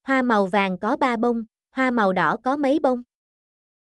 Hoa màu vàng có 3 bông, hoa màu đỏ có mấy bông?